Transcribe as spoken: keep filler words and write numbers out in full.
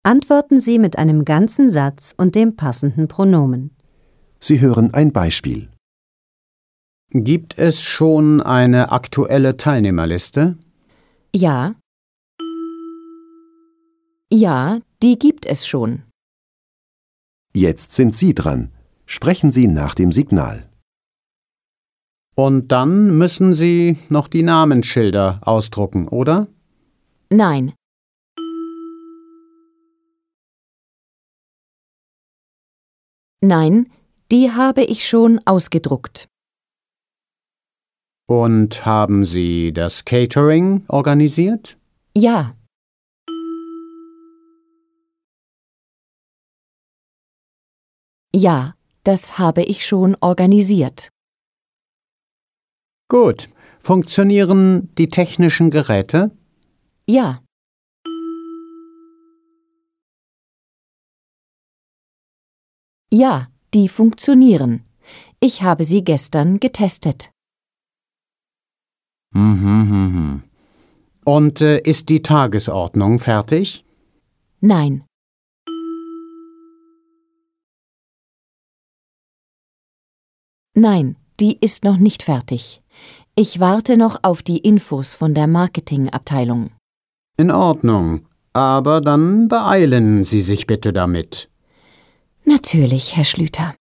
Antworten Sie mit einem ganzen Satz und dem passenden Pronomen. Sie hören ein Beispiel. Gibt es schon eine aktuelle Teilnehmerliste? Ja. Ja, die gibt es schon. Jetzt sind Sie dran. Sprechen Sie nach dem Signal. Und dann müssen Sie noch die Namensschilder ausdrucken, oder? Nein. Nein, die habe ich schon ausgedruckt. Und haben Sie das Catering organisiert? Ja. Ja, das habe ich schon organisiert. Gut. Funktionieren die technischen Geräte? Ja. Ja, die funktionieren. Ich habe sie gestern getestet. Mhm, mhm. Und äh, ist die Tagesordnung fertig? Nein. Nein, die ist noch nicht fertig. Ich warte noch auf die Infos von der Marketingabteilung. In Ordnung. Aber dann beeilen Sie sich bitte damit. Natürlich, Herr Schlüter.